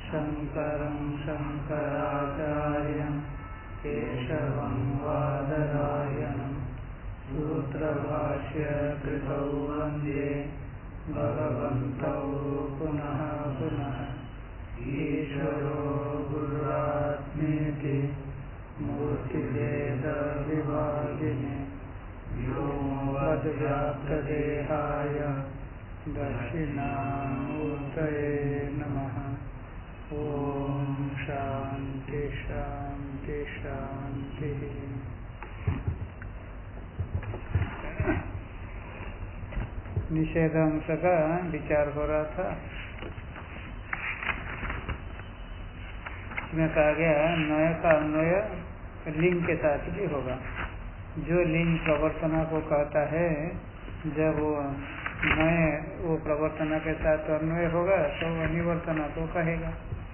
शंकरं शंकराचार्यं केशवं वादरायणं सूत्रभाष्य कृतौ वन्दे भगवन्तौ पुनः पुनः। ईश्वरो गुरुरात्मेति मूर्तिभेदविभागिने व्योमवद्व्याप्तदेहाय दक्षिणामूर्तये नमः। ओम शांति शांति शांति। निषेध अंश का विचार हो रहा था। इसमें कहा गया नय का अन्वय लिंग के साथ भी होगा। जो लिंग प्रवर्तना को कहता है, जब वो नय वो प्रवर्तना के साथ अन्वय होगा तो अनिवर्तना को कहेगा।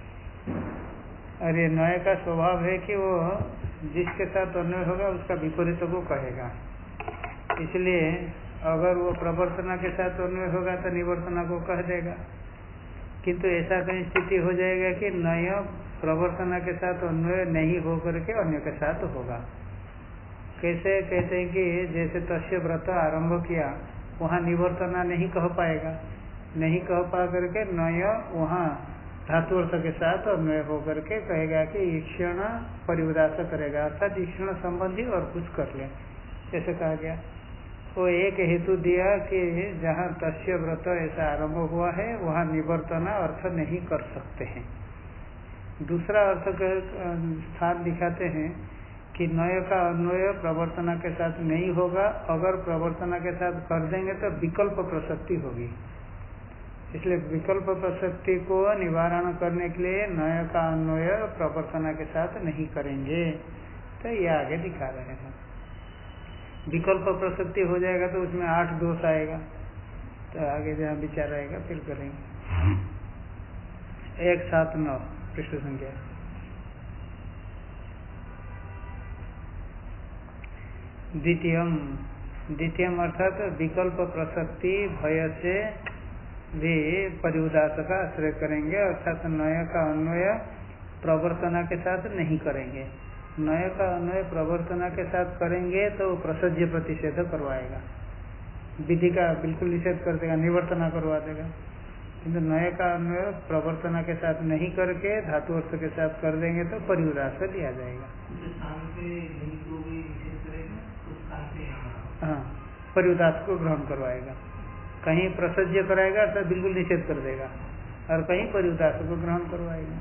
और ये नय का स्वभाव है कि वो जिसके साथ अन्वय होगा उसका विपरीत को कहेगा। इसलिए अगर वो प्रवर्तना के साथ अन्वय होगा तो निवर्तना को कह देगा। किंतु ऐसा कहीं स्थिति हो जाएगा कि नय प्रवर्तना के साथ अन्वय नहीं होकर के अन्य के साथ होगा। कैसे कहते हैं कि जैसे तस्य व्रत आरंभ किया, वहाँ निवर्तना नहीं कह पाएगा। नहीं कह पा करके नय वहाँ धातुअर्थ के साथ अन्वय होकर के कहेगा कि ईक्षण परिवदास करेगा, अर्थात ईक्षण संबंधी और कुछ कर ले, ऐसे कहा गया। वो एक हेतु दिया कि जहाँ तस्य व्रत ऐसा आरंभ हुआ है वहाँ निवर्तना अर्थ नहीं कर सकते हैं। दूसरा अर्थ का स्थान दिखाते हैं कि नय का अन्वय प्रवर्तना के साथ नहीं होगा। अगर प्रवर्तना के साथ कर देंगे तो विकल्प प्रसक्ति होगी। इसलिए विकल्प प्रसक्ति को निवारण करने के लिए नय का अन्वय प्रवर्तना के साथ नहीं करेंगे। तो ये आगे दिखा रहे हैं। विकल्प प्रसक्ति हो जाएगा तो उसमें 8 दोष आएगा। तो आगे जहाँ विचार आएगा फिर करेंगे। 179 पृष्ठ संख्या। द्वितीयम अर्थात विकल्प प्रसक्ति भय से भी परिउदास का आश्रय करेंगे, अर्थात नय का अन्वय प्रवर्तना के साथ नहीं करेंगे। नय का अन्वय प्रवर्तना के साथ करेंगे तो प्रसज्य प्रतिषेध करवाएगा, विधि का बिल्कुल निषेध कर देगा, निवर्तना करवा देगा। किंतु नय का अन्वय प्रवर्तना के साथ नहीं करके धातु अर्थ के साथ कर देंगे तो परिउदास लिया जाएगा। हाँ, परिउदास को ग्रहण करवाएगा। कहीं प्रसज्य कराएगा तो बिल्कुल निषेध कर देगा, और कहीं परिउदास को ग्रहण करवाएगा।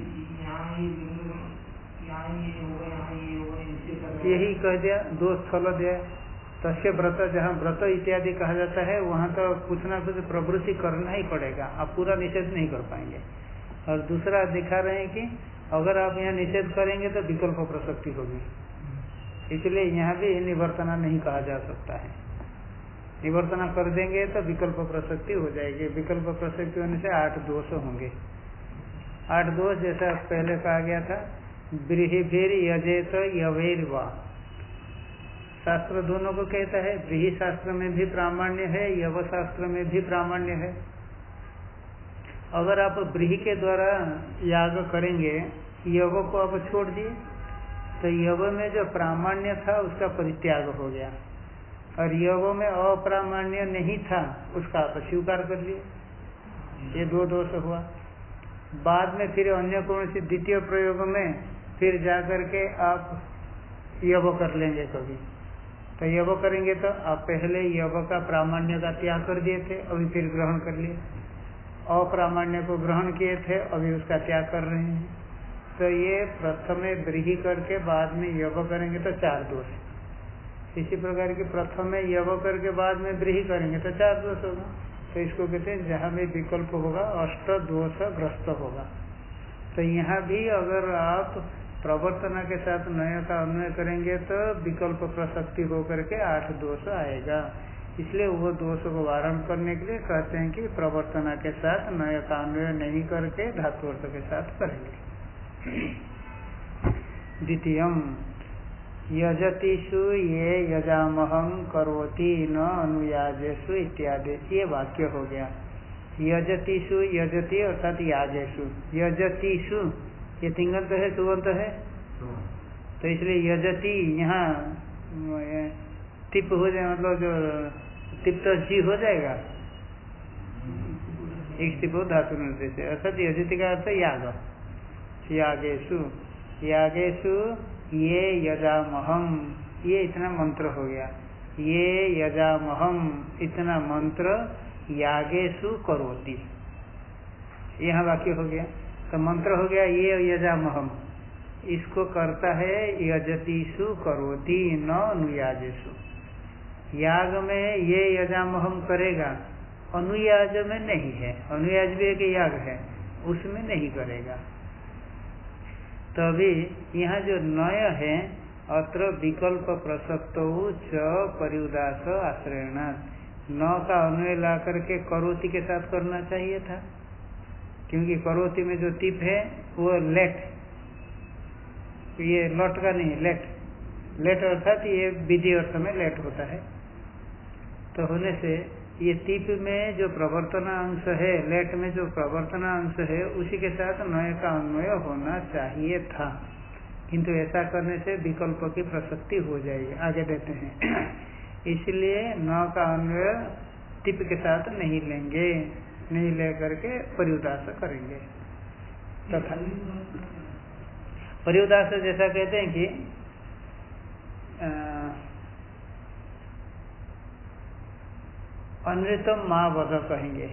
यही कह दिया, दो स्थल दिया। तस्य व्रत, जहाँ व्रत इत्यादि कहा जाता है वहाँ तो कुछ ना कुछ प्रवृत्ति करना ही पड़ेगा, आप पूरा निषेध नहीं कर पाएंगे। और दूसरा दिखा रहे हैं कि अगर आप यहाँ निषेध करेंगे तो विकल्प प्रसक्ति होगी, इसलिए यहाँ भी निवर्तना नहीं कहा जा सकता है। निवर्तना कर देंगे तो विकल्प प्रसक्ति हो जाएगी। विकल्प प्रसक्ति होने से 8 दोष होंगे। 8 दोष जैसा पहले कहा गया था, ब्रीहिभिर यजेत यवैर्वा। शास्त्र दोनों को कहता है, ब्रीहि शास्त्र में भी प्रामाण्य है, यव शास्त्र में भी प्रामाण्य है। अगर आप ब्रीहि के द्वारा याग करेंगे, यव को आप छोड़ दिए तो यव में जो प्रामाण्य था उसका परित्याग हो गया, और यव में अप्रामाण्य नहीं था उसका आप स्वीकार कर लिए। ये 2 दोष हुआ। बाद में फिर अन्य कौन सी द्वितीय प्रयोग में फिर जाकर के आप यव कर लेंगे कभी, तो यव करेंगे तो आप पहले यव का प्रामाण्य का त्याग कर दिए थे, अभी फिर ग्रहण कर लिए। अप्रामाण्य को ग्रहण किए थे, अभी उसका त्याग कर रहे हैं। तो ये प्रथमे ब्रीहि करके बाद में यव करेंगे तो 4 दोष। इसी प्रकार की प्रथमे यव करके बाद में ब्रीहि करेंगे तो 4 दोष होगा। तो इसको कहते हैं जहाँ भी विकल्प होगा 8 दोष ग्रस्त होगा। तो यहाँ भी अगर आप प्रवर्तना के साथ नय का अन्वय करेंगे तो विकल्प प्रसक्ति होकर के 8 दोष आएगा। इसलिए वो दोष को वारण करने के लिए कहते हैं कि प्रवर्तना के साथ नय का अन्वय नहीं करके धातु अर्थ के साथ करेंगे। द्वितीयम यजतिषु ये यजामहं करोति न अनुयाजेषु इत्यादि, ये वाक्य हो गया। यजतीषु, यजति अर्थात यागेषु, यजतीषु ये तिंगंत है सुबंत है, तो इसलिए यजति यहाँ टिप हो जाए, मतलब जो टिप तो जी हो जाएगा, एक टिप हो धातु निर्देश है, अर्थात यजति का अर्थ याग, यागेषु, यागेषु ये यजामहम, ये इतना मंत्र हो गया, ये यजामहम इतना मंत्र यागेषु करोति, यहाँ वाक्य हो गया, तो मंत्र हो गया ये यजामहम, इसको करता है यजतीषु करोति न अनुयाजेषु, याग में ये यजामहम करेगा, अनुयाज में नहीं है, अनुयाज भी एक याग है उसमें नहीं करेगा। तो अभी यहाँ जो नय है, अत्र विकल्प प्रसक्तो च परिउदास आश्रयणात्, न का अन्वय ला करके करोति के साथ करना चाहिए था, क्योंकि करोति में जो टिप है वो लेट, ये लट का नहीं, लेट, लेट अर्थात ये विधि अर्थ में लेट होता है, तो होने से ये टिप में जो प्रवर्तन अंश है, लेट में जो प्रवर्तन अंश है उसी के साथ नय का अन्वय होना चाहिए था, किंतु ऐसा करने से विकल्प की प्रसक्ति हो जाएगी, आगे देते हैं। इसलिए न का अन्वय टिप के साथ नहीं लेंगे, नहीं लेकर के परिउदास करेंगे। तथा परिउदास जैसा कहते हैं कि अनृतम माँ वध कहेंगे,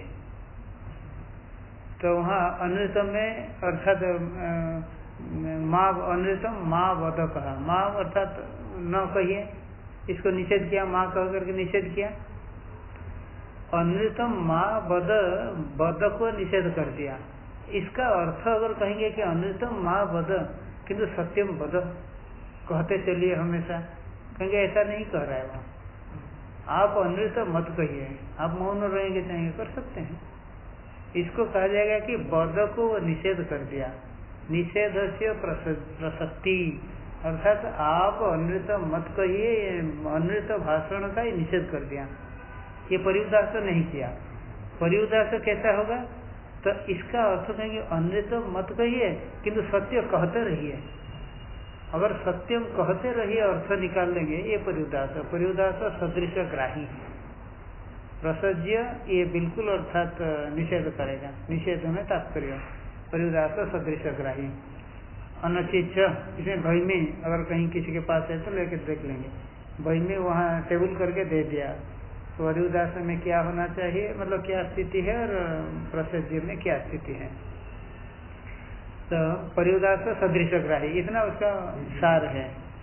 तो वहाँ अनृतम में अर्थात माँ, अनृतम माँ वध कहा, माँ अर्थात न कहिए, इसको निषेध किया, माँ कह करके निषेध किया, अनृतम माँ वध, वध को निषेध कर दिया। इसका अर्थ अगर कहेंगे कि अनृतम माँ वध किंतु सत्यम वध कहते चलिए हमेशा, कहेंगे ऐसा नहीं कह रहा है वहाँ, आप अनृत मत कहिए, आप मौन रहेंगे चाहेंगे कर सकते हैं, इसको कहा जाएगा कि वध को निषेध कर दिया, निषेध से प्रसक्ति, अर्थात आप अनृत मत कहिए, अनृत भाषण का ही निषेध कर दिया, ये परिउदास नहीं किया। परिउदास कैसा होगा, तो इसका अर्थ कहेंगे अनृत मत कहिए किंतु सत्य कहते रहिए, अगर सत्यम कहते रहिए अर्थ निकाल लेंगे, ये परिउदास, परिउदास सदृश ग्राही, प्रसज्य ये बिल्कुल अर्थात निषेध करेगा, निषेध में तात्पर्य, परिउदास सदृश ग्राही। अनचिच, इसमें भय में अगर कहीं किसी के पास है तो लेकर देख लेंगे, भय में वहाँ टेबल करके दे दिया, परिउदास में क्या होना चाहिए, मतलब क्या स्थिति है और प्रसज्य में क्या स्थिति है, तो परिउदास सदृश ग्राही, इतना उसका सार है।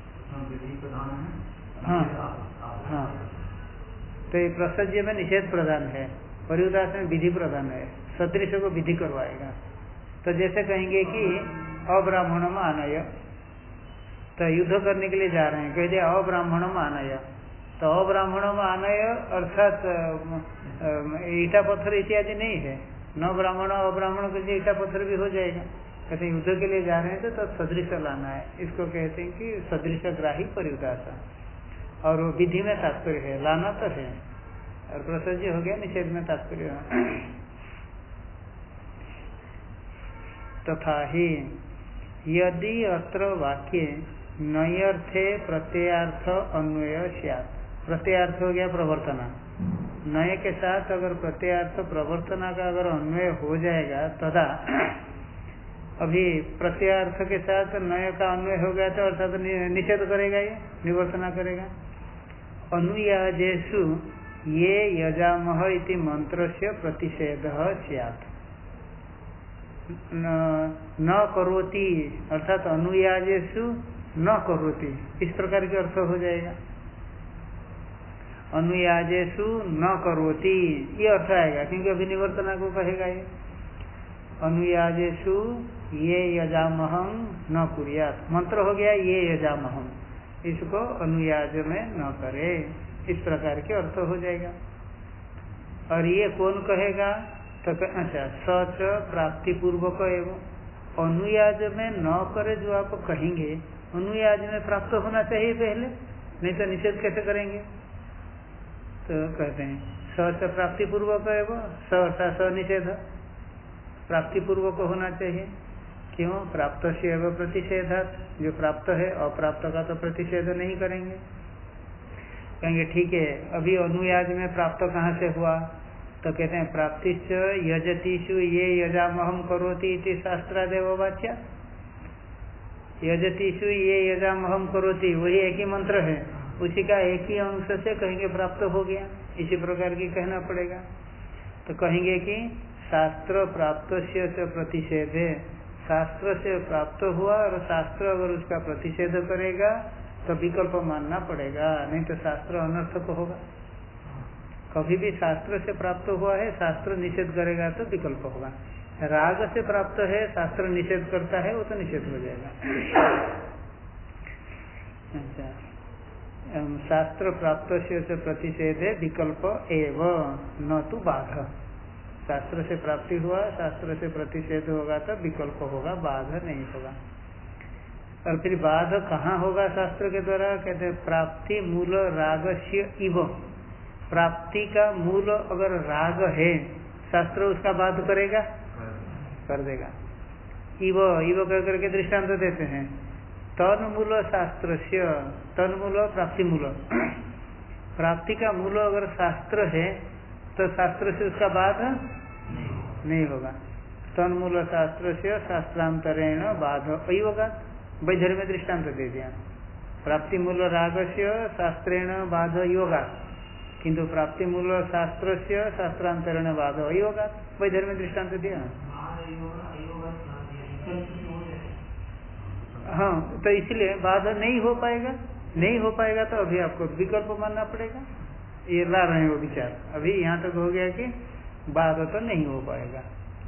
हाँ हाँ, तो ये प्रसज्य में निषेध प्रधान है, परिउदास में विधि प्रधान है, सदृश को विधि करवाएगा। तो जैसे कहेंगे कि अब्राह्मणम आनय, तो युद्ध करने के लिए जा रहे हैं, कह दिया अब्राह्मणम आनय, तो अब्राह्मणम आनय अर्थात ईटा पत्थर इत्यादि नहीं है, न ब्राह्मण अब्राह्मण के लिए ईटा पत्थर भी हो जाएगा, कहते हैं युद्ध के लिए जा रहे हैं तो सदृश लाना है, इसको कहते हैं कि सदृश ग्राही परिउदास, और वो विधि में तात्पर्य है, लाना तो है, और प्रसज्य हो गया निषेध में तात्पर्य। तथा ही यदि अत्र वाक्ये नयर्थे प्रत्ययार्थ अन्वय स्यात्, प्रत्ययार्थ हो गया प्रवर्तना, नय के साथ अगर प्रत्ययार्थ प्रवर्तना का अगर अन्वय हो जाएगा, तदा अभी प्रत्ययार्थ के साथ नय का अन्वय हो गया तो अर्थात निषेध करेगा, ये निवर्तना करेगा। अनुयाजेषु ये यजामह इति मंत्र से प्रतिषेध स्यात्, न करोति अर्थात अनुयाजेषु न करोति, इस प्रकार के अर्थ हो जाएगा। अनुयाजेषु न करोति ये अर्थ आएगा, क्योंकि अभी निवर्तना को कहेगा ये, अनुयाजेषु ये यजामहं न कुर्यात्, मंत्र हो गया ये यजामहं, इसको अनुयाज में न करे, इस प्रकार के अर्थ हो जाएगा। और ये कौन कहेगा, तो अच्छा सच प्राप्ति पूर्वक एवं, अनुयाज में न करे जो आप कहेंगे, अनुयाज में प्राप्त होना चाहिए पहले, नहीं तो निषेध कैसे करेंगे। तो कहते हैं स प्राप्ति पूर्वक है वो स निषेध प्राप्ति पूर्वक होना चाहिए। क्यों? प्राप्त से एवं प्रतिषेधात, जो प्राप्त है अप्राप्त का तो प्रतिषेध नहीं करेंगे। कहेंगे ठीक है, अभी अनुयाज में प्राप्त कहाँ से हुआ? तो कहते हैं प्राप्तिश्च यजतीषु ये यजामहम करोति इति शास्त्रादेव वाच्या। यजतीषु ये यजामहम करोति वही एक ही मंत्र है, उसी का एक ही अंश से कहेंगे प्राप्त हो गया, इसी प्रकार की कहना पड़ेगा। तो कहेंगे कि शास्त्र प्राप्त से प्रतिषेधे, शास्त्र से प्राप्त हुआ और शास्त्र अगर उसका प्रतिषेध करेगा तो विकल्प मानना पड़ेगा, नहीं तो शास्त्र अनर्थक होगा। कभी भी शास्त्र से प्राप्त हुआ है शास्त्र निषेध करेगा तो विकल्प होगा। राग से प्राप्त है शास्त्र निषेध करता है वो तो निषेध हो जाएगा। अच्छा, शास्त्र प्राप्त से प्रतिषेधे विकल्प एव न तो बाध। शास्त्र से प्राप्ति हुआ शास्त्र से प्रतिषेध होगा तो विकल्प होगा, बाध नहीं होगा। और फिर बाध कहाँ होगा शास्त्र के द्वारा? कहते हैं प्राप्ति मूल रागस्य इव। प्राप्ति का मूल अगर राग है शास्त्र उसका बाध करेगा, कर देगा। इव इव कर के दृष्टांत देते हैं। तन्मूल शास्त्र से, तन्मूल प्राप्ति मूल, प्राप्ति का मूल अगर शास्त्र है तो शास्त्र से उसका बाध नहीं होगा। तन्मूल शास्त्र से शास्त्रांतरेण बाध अयोगा। वैधर्म में दृष्टांत दे दिया। प्राप्ति मूल राग से शास्त्रेण बाध योगा, किंतु प्राप्ति मूल शास्त्र से शास्त्रांतरेण बाध अयोगा। वैधर्म में दृष्टांत दिया। हाँ, तो इसलिए बाध नहीं हो पाएगा, नहीं हो पाएगा तो अभी आपको विकल्प मानना पड़ेगा। ये ला रहे हैं वो विचार। अभी यहाँ तक हो गया कि बाध तो नहीं हो पाएगा।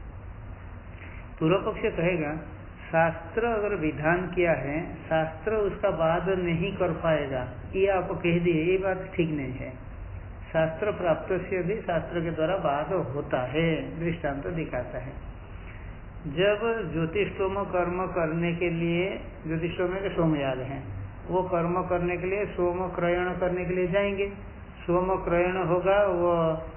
पूर्व पक्ष कहेगा शास्त्र अगर विधान किया है शास्त्र उसका बाध नहीं कर पाएगा, ये आप कह दिए, ये बात ठीक नहीं है। शास्त्र प्राप्त से भी शास्त्र के द्वारा बाध होता है, दृष्टांत तो दिखाता है। जब ज्योतिषोम कर्म करने के लिए, ज्योतिषोम के सोमयाग हैं, वो कर्म करने के लिए सोम क्रयण करने के लिए जाएंगे। सोम क्रयण होगा, वो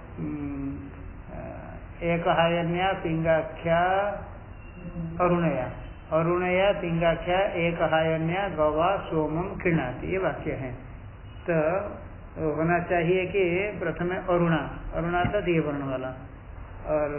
एक हायन्या पिंगाख्या अरुणया, अरुणया पिंगाख्या एक हायन्या गवा सोमम कृणाति, ये वाक्य है। तो होना चाहिए कि प्रथम अरुणा, अरुणा तो दिए वर्ण वाला, और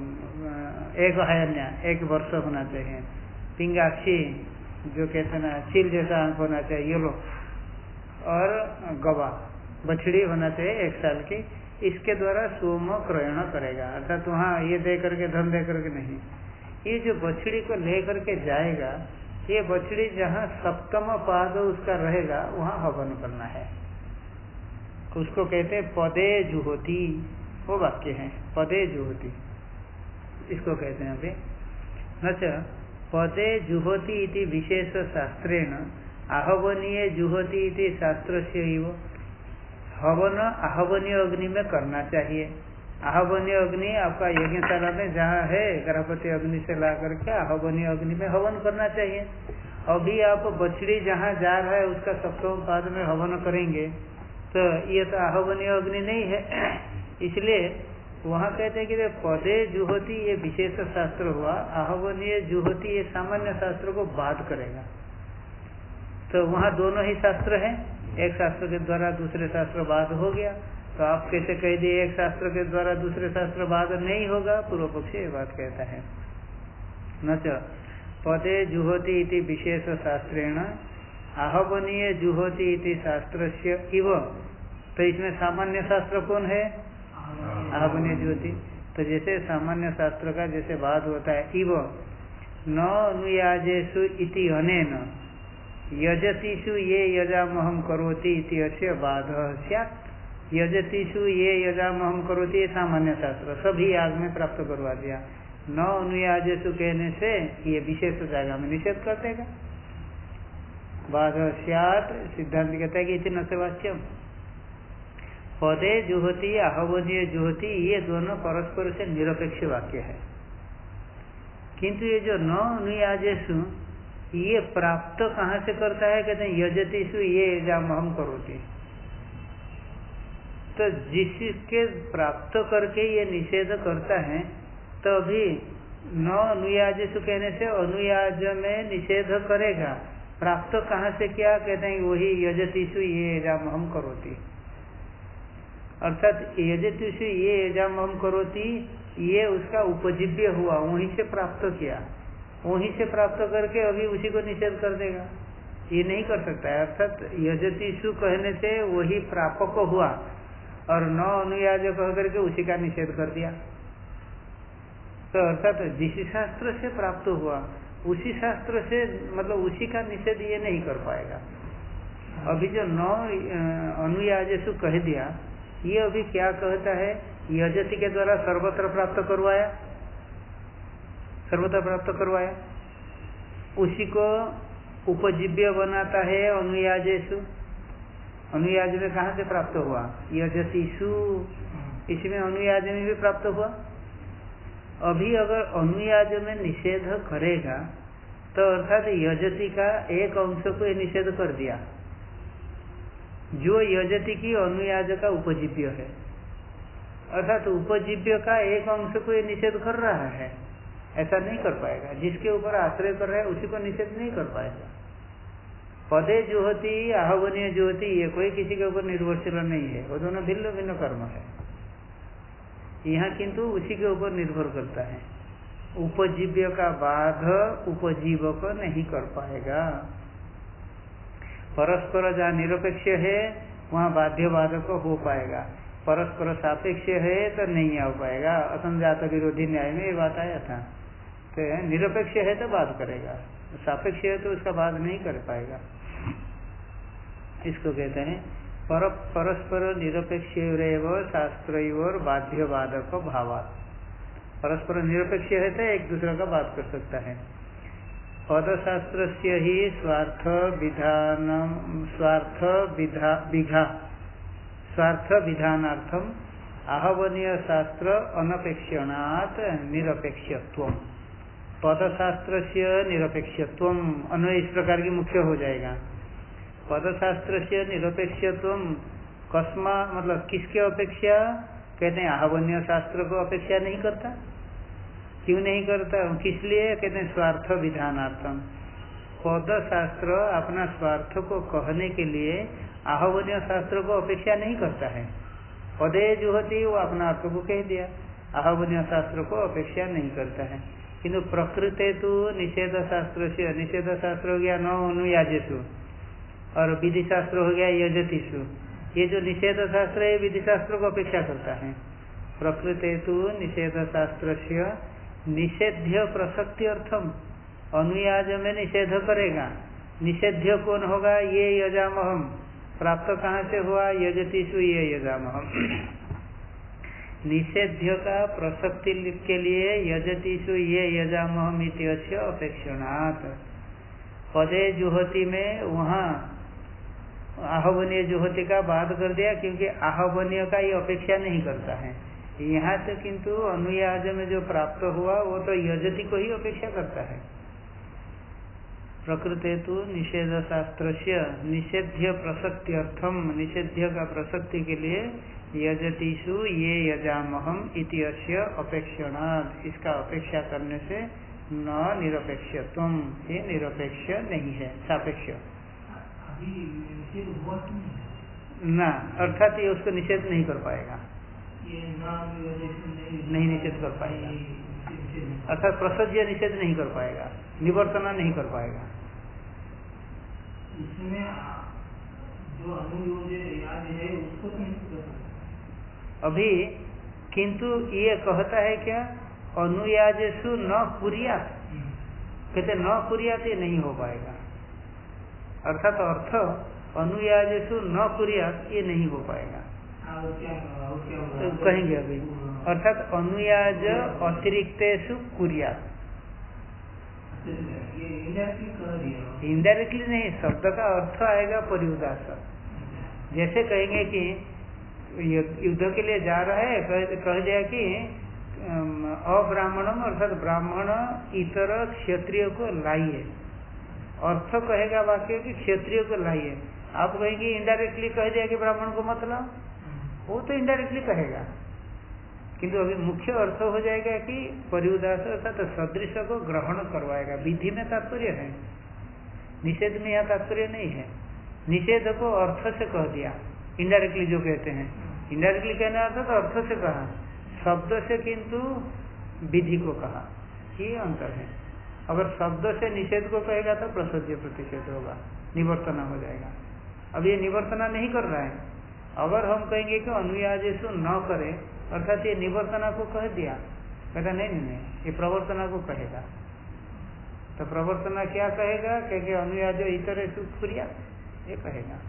एक हायन्या एक वर्ष होना चाहिए। पिंगाक्षी जो कहते हैं ना चील जैसा अंक होना चाहिए ये लो, और गवा बछड़ी होना चाहिए 1 साल की। इसके द्वारा सोम क्रयण करेगा, अर्थात वहाँ ये दे करके धन दे करके नहीं, ये जो बछड़ी को ले करके जाएगा, ये बछड़ी जहाँ सप्तम पाद उसका रहेगा वहाँ हवन करना है। उसको कहते हैं पदे जुहोती, वो वाक्य है पदे जुहोती, इसको कहते हैं अभी। अच्छा, पदे जुहोती इति विशेष शास्त्रेण आहवनीय जुहोती इति शास्त्रस्य इव। हवन आहवनीय अग्नि में करना चाहिए। आहवनीय अग्नि आपका यज्ञशाला में जहाँ है गणपति अग्नि से ला करके आहवनीय अग्नि में हवन करना चाहिए। अभी आप बछड़ी जहाँ जा रहा है उसका सप्तम पाद में हवन करेंगे तो ये तो आहवनीय अग्नि नहीं है। इसलिए वहाँ कहते हैं कि पदे जुहोती ये विशेष शास्त्र हुआ, आहवनीय जुहोती ये सामान्य शास्त्र को बाध करेगा। तो वहाँ दोनों ही शास्त्र हैं, एक शास्त्र के द्वारा दूसरे शास्त्र बाध हो गया। तो आप कैसे कह दिए एक शास्त्र के द्वारा दूसरे शास्त्र बाध नहीं होगा? पूर्व पक्षी ये बात कहता है। न च पदे जुहोती इति विशेष शास्त्रेण आहवनीय जुहोती इति शास्त्रस्य इव। तो इसमें सामान्य शास्त्र कौन है? आहवनीय जुहोती। तो जैसे सामान्य शास्त्र का जैसे बाध होता है, इव न अनुयाजेषु इति अनेन यजतीषु ये यजामहम करोति इति अस्य बाधः स्यात्। यजतीषु ये यजामहम करोति, ये सामान्य शास्त्र सभी याग में प्राप्त करवा दिया। न अनुयाजेषु कहने से ये विशेष जाएगा में निषेध कर देगा। बाधः स्यात् सिद्धांत कहता है कि इति न से वाच्यम। पदे जुहोती आहवनीय जुहोती ये दोनों परस्पर से निरपेक्ष वाक्य है, किंतु ये जो न अनुयाजेषु ये प्राप्त कहाँ से करता है? कहते हैं यजतीषु ये यजामहम करोति। तो जिसके प्राप्त करके ये निषेध करता है, तो अभी न अनुयाजेषु कहने से अनुयाज में निषेध करेगा। प्राप्त कहाँ से किया? कहते हैं वही यजतीषु ये यजामहं करोति, अर्थात यजतीषु ये यजामहं करोति, ये उसका उपजीव्य हुआ, वहीं से प्राप्त किया, वहीं से प्राप्त करके अभी उसी को निषेध कर देगा, ये नहीं कर सकता है। अर्थात यजतीषु कहने से वही प्रापक हुआ और न अनुयाज कह करके उसी का निषेध कर दिया। तो अर्थात जिस शास्त्र से प्राप्त हुआ उसी शास्त्र से, मतलब उसी का निषेध ये नहीं कर पाएगा। अभी जो न अनुयाजेषु कह दिया, ये अभी क्या कहता है? यजति के द्वारा सर्वत्र प्राप्त करवाया, सर्वत्र प्राप्त करवाया, उसी को उपजीव्य बनाता है अनुयाजेषु। अनुयाज में कहाँ से प्राप्त हुआ? यजतीषु, इसमें अनुयाज में भी प्राप्त हुआ। अभी अगर अनुयाज में निषेध करेगा तो अर्थात यजति का एक अंश को निषेध कर दिया, जो यजति की अनुयाज का उपजीव्य है, अर्थात उपजीव्य का एक अंश को निषेध कर रहा है। ऐसा नहीं कर पाएगा, जिसके ऊपर आश्रय कर रहा है उसी को निषेध नहीं कर पाएगा। पदे जुहति आहवनीय जुहति, ये कोई किसी के ऊपर निर्भरशील नहीं है, वो दोनों भिन्न भिन्न कर्म है। यहाँ किंतु उसी के ऊपर निर्भर करता है। उपजीव्य का बाध उपजीवक नहीं कर पाएगा। परस्पर जहाँ निरपेक्ष है वहाँ बाध्य बाधक हो पाएगा, परस्पर सापेक्ष है तो नहीं आ पाएगा। असंजात विरोधी न्याय में ये बात आया था। तो निरपेक्ष है तो बाध करेगा, सापेक्ष है तो उसका बाध नहीं कर पाएगा। इसको कहते हैं परस्पर निरपेक्ष शास्त्रयोर बाध्य बाधक भावात्। परस्पर निरपेक्ष है तो एक दूसरे का बात कर सकता है। पदशास्त्र से ही स्वार्थ विधानार्थम आहवनीय शास्त्र अनपेक्षणात् निरपेक्षत्वम्। पदशास्त्र से निरपेक्षत्वम् अन्वय इस प्रकार की मुख्य हो जाएगा। पदशास्त्र से निरपेक्षत्वम् कस्मा, मतलब किसके अपेक्षा? कहते हैं आहवनीय शास्त्र को अपेक्षा नहीं करता। क्यों नहीं करता? किस लिए? कहते हैं स्वार्थ विधानार्थम। पद शास्त्र अपना स्वार्थ को कहने के लिए आहवनीय शास्त्र को अपेक्षा नहीं करता है। पदे जो होती वो अपना अर्थ को कह दिया, आहवनीय शास्त्र को अपेक्षा नहीं करता है। किंतु प्रकृते तो निषेध शास्त्र से, निषेध शास्त्र हो गया न अनुयाजेषु और विधि शास्त्र हो गया यजतीषु। ये जो निषेध शास्त्र है विधि शास्त्र को अपेक्षा करता है। प्रकृते तो निषेध शास्त्र से निषेध्य प्रसक्ति अर्थम, अनुयाज में निषेध करेगा। निषेध्य कौन होगा? ये यजामहम। प्राप्त कहाँ से हुआ? यजतीषु ये यजामहम। निषेध्य का प्रसक्ति के लिए यजतीषु ये यजामहम इत्यस्य अपेक्षणात्। पदे जुहति में वहाँ आहवनीय जुहति का बात कर दिया, क्योंकि आहवनीय का ये अपेक्षा नहीं करता है। यहाँ तो किंतु अनुयाज में जो प्राप्त हुआ वो तो यजति को ही अपेक्षा करता है। प्रकृते तो निषेध शास्त्र से निषेध्य प्रसक्ति अर्थम, निषेध्य का प्रसक्ति के लिए यजतीषु ये यजामहम इत्यस्य अपेक्षणात्, इसका अपेक्षा करने से न निरपेक्षत्वम्, ये निरपेक्ष नहीं है, सापेक्ष ना। अर्थात ये उसको निषेध नहीं कर पाएगा, नहीं निषेध कर पाएगा। अर्थात प्रसज्य निषेध नहीं कर पाएगा, निवर्तना नहीं कर पाएगा। इसमें जो अनुयाज है उसको तो नहीं कर सकता अभी, किंतु ये कहता है क्या? अनुयाजेषु न कुर्यात्, कहते न कुर्यात् ये नहीं हो पाएगा। अर्थात अर्थ अनुयाजेषु न कुर्यात् ये नहीं हो पाएगा। तो कहेंगे अभी, अर्थात अनुयाज अतिरिक्तेषु कुर्यात्। इनडायरेक्टली नहीं, शब्द का अर्थ आएगा परिउदास। जैसे कहेंगे कि युद्ध के लिए जा रहा है, कह दिया कि अब्राह्मणम अर्थात ब्राह्मण इतर क्षत्रिय को लाइए। अर्थ कहेगा वाक्य कि क्षत्रिय को लाइए। आप कहेंगे इनडायरेक्टली कह दिया कि ब्राह्मण को मत लाओ, वो तो इनडायरेक्टली कहेगा, किंतु अभी मुख्य अर्थ हो जाएगा कि परिउदास अर्थात सदृश को ग्रहण करवाएगा। विधि में तात्पर्य है, निषेध में यहाँ तात्पर्य नहीं है। निषेध को अर्थ से कह दिया, इनडायरेक्टली जो कहते हैं, इनडायरेक्टली कहने आता तो अर्थ से कहा, शब्द से किंतु विधि को कहा, ये अंतर है। अगर शब्द से निषेध को कहेगा तो प्रसज्य प्रतिषेध होगा, निवर्तना हो जाएगा। अब ये निवर्तना नहीं कर रहा है। अगर हम कहेंगे कि अनुयाजेषु न करे, अर्थात ये निवर्तना को कह दिया, कहता नहीं, ये प्रवर्तना को कहेगा। तो प्रवर्तना क्या कहेगा, क्योंकि अनुयाज इतरेषु कुर्यात्, ये कहेगा।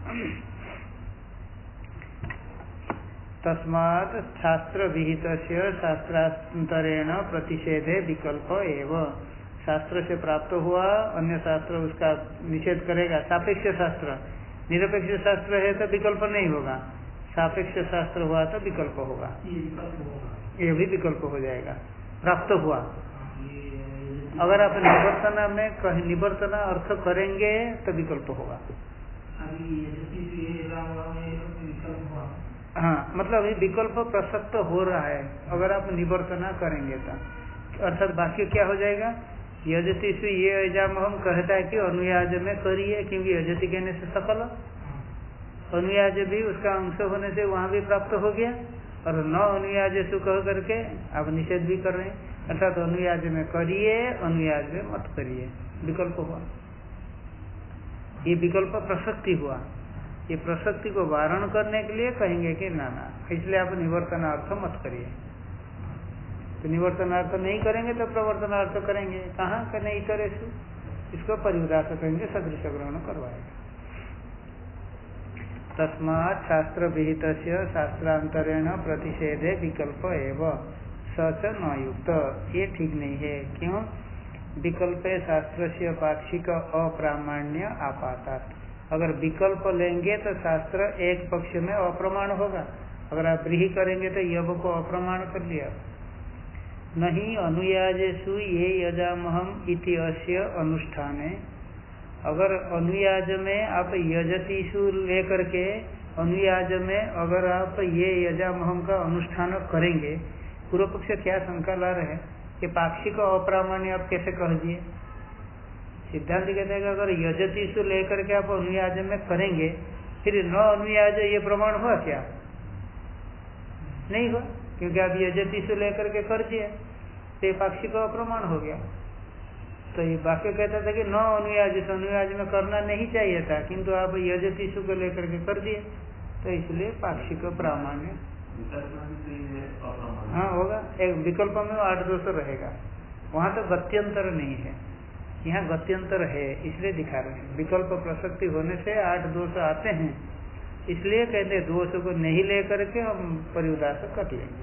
तस्मात् शास्त्र विहित शास्त्रांतरेण प्रतिषेधे विकल्प एवं, शास्त्र से प्राप्त हुआ अन्य शास्त्र उसका निषेध करेगा। सापेक्ष शास्त्र, निरपेक्ष शास्त्र है तो विकल्प नहीं होगा, सापेक्ष शास्त्र हुआ तो विकल्प होगा, ये भी विकल्प हो जाएगा। प्राप्त हुआ, अगर आप निवर्तना में निवर्तना अर्थ करेंगे तो विकल्प होगा। हाँ, मतलब अभी विकल्प प्रसक्त हो रहा है, अगर आप निवर्तना करेंगे तो, अर्थात वाक्य क्या हो जाएगा, यजतिषु ये अजाम हम कहता है कि अनुयाज में करिए, क्योंकि यजति कहने से सकल, अनुयाज भी उसका अंश होने से वहां भी प्राप्त हो गया, और न अनुयाजेषु कह करके आप निषेध भी कर रहे हैं, अर्थात अनुयाज में करिए, अनुयाज में मत करिए, विकल्प हुआ। ये विकल्प प्रसक्ति हुआ। ये प्रसक्ति को वारण करने के लिए कहेंगे कि ना, इसलिए आप निवर्तनार्थ मत करिए। तो निवर्तनार्थ नहीं करेंगे तो प्रवर्तनार्थ करेंगे, कहाँ करने इतरेषु, इसको परिउदास कहेंगे, सदृश ग्रहण करवाएगा। तस्मात् शास्त्र विहित शास्त्रांतरेण प्रतिषेधे विकल्प एवं सच न युक्त, ये ठीक नहीं है। क्यों, विकल्प शास्त्र से पाक्षिक अप्रामाण्य आपातात। अगर विकल्प लेंगे तो शास्त्र एक पक्ष में अप्रमाण होगा। अगर आप ब्रीहि करेंगे तो यव को अप्रमाण कर लिया। नहीं अनुयाजेषु ये यजामहम इति अस्य अनुष्ठाने, अगर अनुयाज में आप यजतीषु लेकर के अनुयाज में अगर आप ये यजामहम का अनुष्ठान करेंगे, पूर्व पक्ष क्या शंका ला रहे हैं कि पाक्षिक अप्रामाण्य आप कैसे कह दिए। सिद्धांत कहते हैं कि अगर यजतीषु लेकर के आप अनुयाज में करेंगे, फिर न अनुयाज ये प्रमाण हुआ क्या, नहीं हुआ, क्योंकि आप यजतीषु लेकर के कर दिए तो ये पाक्षिक अप्रमाण हो गया। तो ये वाक्य कहता था कि न अनुयाज में करना नहीं चाहिए था, किंतु आप यजतीषु को लेकर के कर दिए, तो इसलिए पाक्षिक प्रामाण्य हाँ होगा। एक विकल्प में 8 दोष रहेगा, वहां तो गत्यंतर नहीं है, यहाँ गत्यंतर है, इसलिए दिखा रहे हैं। विकल्प प्रसक्ति होने से 8 दोष आते हैं, इसलिए कहते दोष को नहीं लेकर के हम परिउदास कर लेंगे।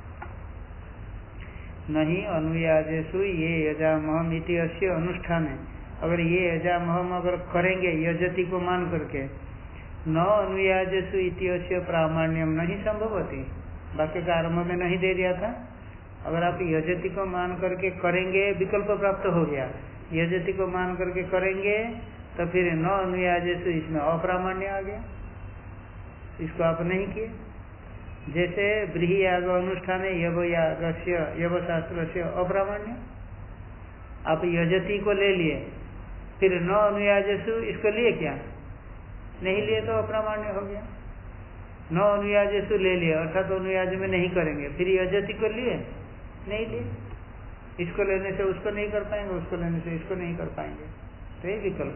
नहीं अनुयाजेषु ये यजामहम इति अस्य अनुष्ठान है, अगर ये यजामहम अगर करेंगे यजति को मान करके, न अनुयाजेषु इति अस्य प्रामाण्यम नहीं संभवती, वाक्य का आरंभ में नहीं दे दिया था। अगर आप यजति को मान करके करेंगे, विकल्प प्राप्त हो गया, यजति को मान करके करेंगे तो फिर न अनुयाजेषु इसमें अप्रामाण्य आ गया, इसको आप नहीं किए। जैसे ब्रीहि याग अनुष्ठान यव यागस्य यव शास्त्र से अप्रामाण्य, आप यजति को ले लिए, फिर न अनुयाजेषु इसको लिए क्या, नहीं लिए तो अप्रामाण्य हो गया। न अनुयाजेषु ले लिए अर्थात अनुयाज में नहीं करेंगे, फिर यजति को लिए, नहीं लिए, इसको लेने से उसको नहीं कर पाएंगे, उसको लेने से इसको नहीं कर पाएंगे, तो ये विकल्प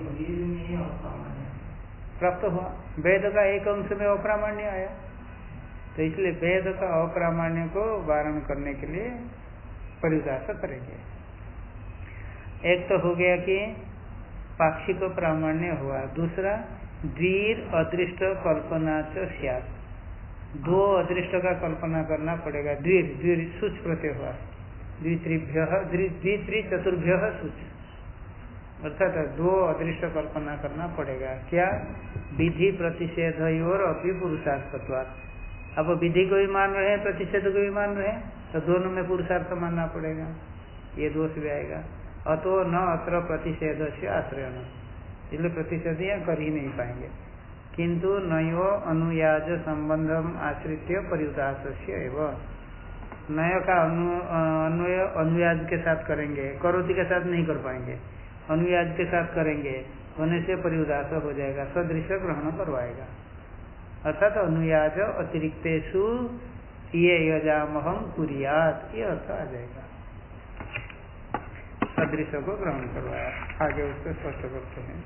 प्राप्त हुआ। वेद का एक अंश में अप्रामाण्य आया, तो इसलिए वेद का अप्रामाण्य को वारण करने के लिए परिभाषा करेंगे। एक तो हो गया कि पाक्षिक प्रामाण्य हुआ, दूसरा द्वीर अदृष्ट कल्पना च स्यात्, 2 अदृष्ट का कल्पना करना पड़ेगा। द्वीर सुच प्रत्यय हुआ, द्वित्री चतुर्भ्य सुच, अर्थात 2 अदृष्ट कल्पना करना पड़ेगा। क्या, विधि प्रतिषेध और अपि पुरुषार्थत्वात्, अब विधि को भी मान रहे हैं, प्रतिषेध को भी मान रहे हैं, तो दोनों में पुरुषार्थ मानना पड़ेगा, ये दोष भी आएगा। अतो न अत्र प्रतिषेध से आश्रय, इसलिए प्रतिषेध यहाँ कर ही नहीं पाएंगे। किंतु नयो अनुयाज संबंधम आश्रित्य परिउदासस्य एवं नय का अन्वय अनुयाज के साथ करेंगे, करोति के साथ नहीं कर पाएंगे, अनुयाज के साथ करेंगे, होने से परिउदास हो जाएगा, सदृश ग्रहण करवाएगा। अर्थात अनुयाज अतिरिक्तेषु ये यजामहं कुर्यात्, ये अर्थ आ जाएगा, सदृश को ग्रहण करवाया। आगे उसको स्पष्ट करते हैं।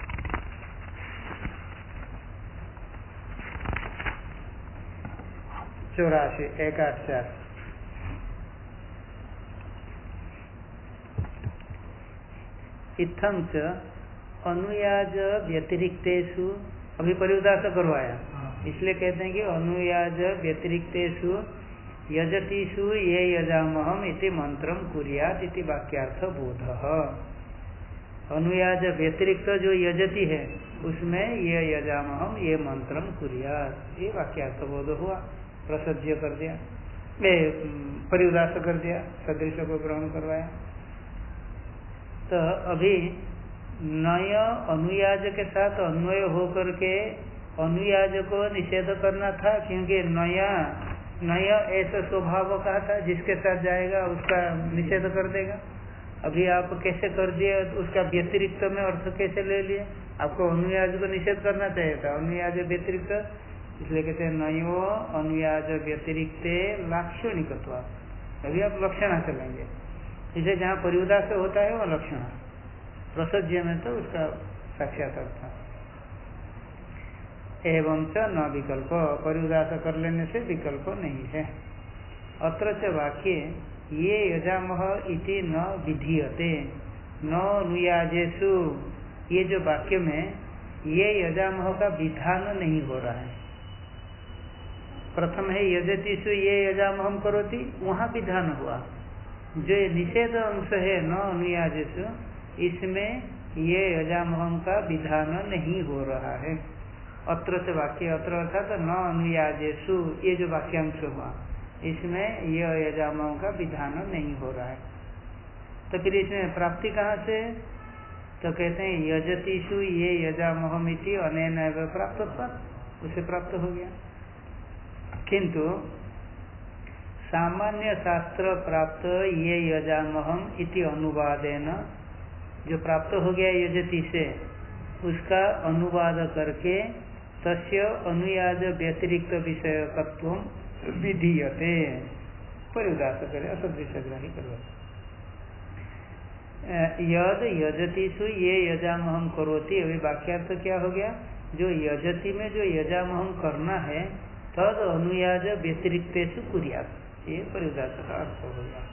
चौरासी 184 इत्थं च अनुयाज व्यतिरिक्तेषु, अभी परिउदास करवाया, इसलिए कहते हैं कि अनुयाज व्यतिरिक्तेषु यजतीषु ये यजामहम इति मंत्रम कुर्यात् इति वाक्यार्थ बोधः। अनुयाज व्यतिरिक्त जो यजति है उसमें ये यजामहम ये मंत्रम कुर्यात्, ये वाक्यार्थ बोध हुआ, प्रसज्य कर दिया, परिउदास कर दिया, सदृश को ग्रहण करवाया। तो अभी नय अनुयाज के साथ अन्वय होकर के अनुयाज को निषेध करना था, क्योंकि नय ऐसा स्वभाव का था जिसके साथ जाएगा उसका निषेध कर देगा। अभी आप कैसे कर दिए, उसका व्यतिरिक्त में अर्थ कैसे ले लिए? आपको अनुयाज को निषेध करना चाहिए था, अनुयाज व्यतिरिक्त, इसलिए कहते हैं नयो अनुयाज व्यतिरिक्त लाक्षणिकत्व। अभी आप लक्षणा चलेंगे, इसे जहाँ परिउदास होता है वह लक्षण, प्रसज्य में तो उसका साक्षात अर्थ। एवं च न विकल्प, परिउदास कर लेने से विकल्प नहीं है। अत्र च वाक्ये ये यजामह इति न विधीयते न अनुयाजेषु, ये जो वाक्य में ये यजामह का विधान नहीं हो रहा है। प्रथम है यजतीषु ये यजामहम करोति, वहाँ विधान हुआ। जो निषेध अंश है न अनुयाजेषु, इसमें ये यजामहम का विधान नहीं हो रहा है। अत्र से वाक्य, अत्र अर्थात न अनुयाजेषु, ये जो वाक्यांश हुआ इसमें यह यजामहों का विधान नहीं हो रहा है। तो फिर इसमें प्राप्ति कहाँ से? तो कहते हैं यजतीषु ये यजामहमिति अनेन एव प्राप्तत्वात्, उसे प्राप्त हो गया। किंतु सामान्य शास्त्र प्राप्त ये यजामहम इति अनुवादेन, जो प्राप्त हो गया यजति से, उसका अनुवाद करके तस्य अनुयाज व्यतिरिक्त विषयकत्व विधीयते, परिउदास करे, असदृशग्राही करवाते। यद यजतीषु ये यजामहम करोति, अभी वाक्यार्थ क्या हो गया? जो यजति में जो यजामहम करना है तद अनुयाज व्यतिरिक्तेषु कुर्यात्, ये परिउदास का अर्थ हो गया।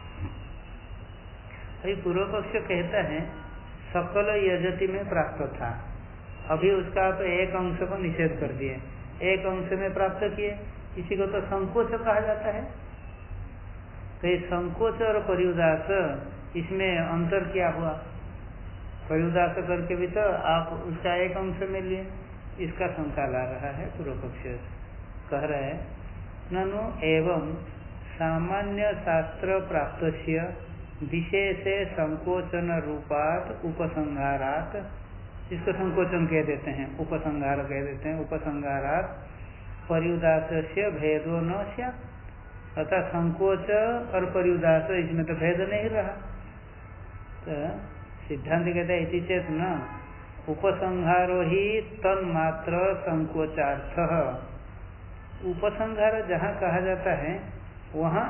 अभी पूर्व पक्ष कहता है सकल यजति में प्राप्त था, अभी उसका आप एक अंश को निषेध कर दिए, एक अंश में प्राप्त किए, इसी को तो संकोच कहा जाता है। तो ये संकोच और परिउदास, इसमें अंतर क्या हुआ? परिउदास करके भी तो आप उसका एक अंश में लिए, इसका शंका ला रहा है पूर्व पक्ष। कह रहा है ननु एवं सामान्य शास्त्र प्राप्तस्य विशेषे संकोचन रूपात उपसंहारात, इसको संकोचन कह देते हैं, उपसंहार कह देते हैं, उपसंहारात परिउदासस्य भेदो न स्यात्, अर्थात संकोच और परिउदास इसमें तो भेद नहीं रहा। तो सिद्धांत कहता है इति चेत न उपसंहारो ही तन्मात्र संकोचार्थ, उपसंहार जहाँ कहा जाता है वहाँ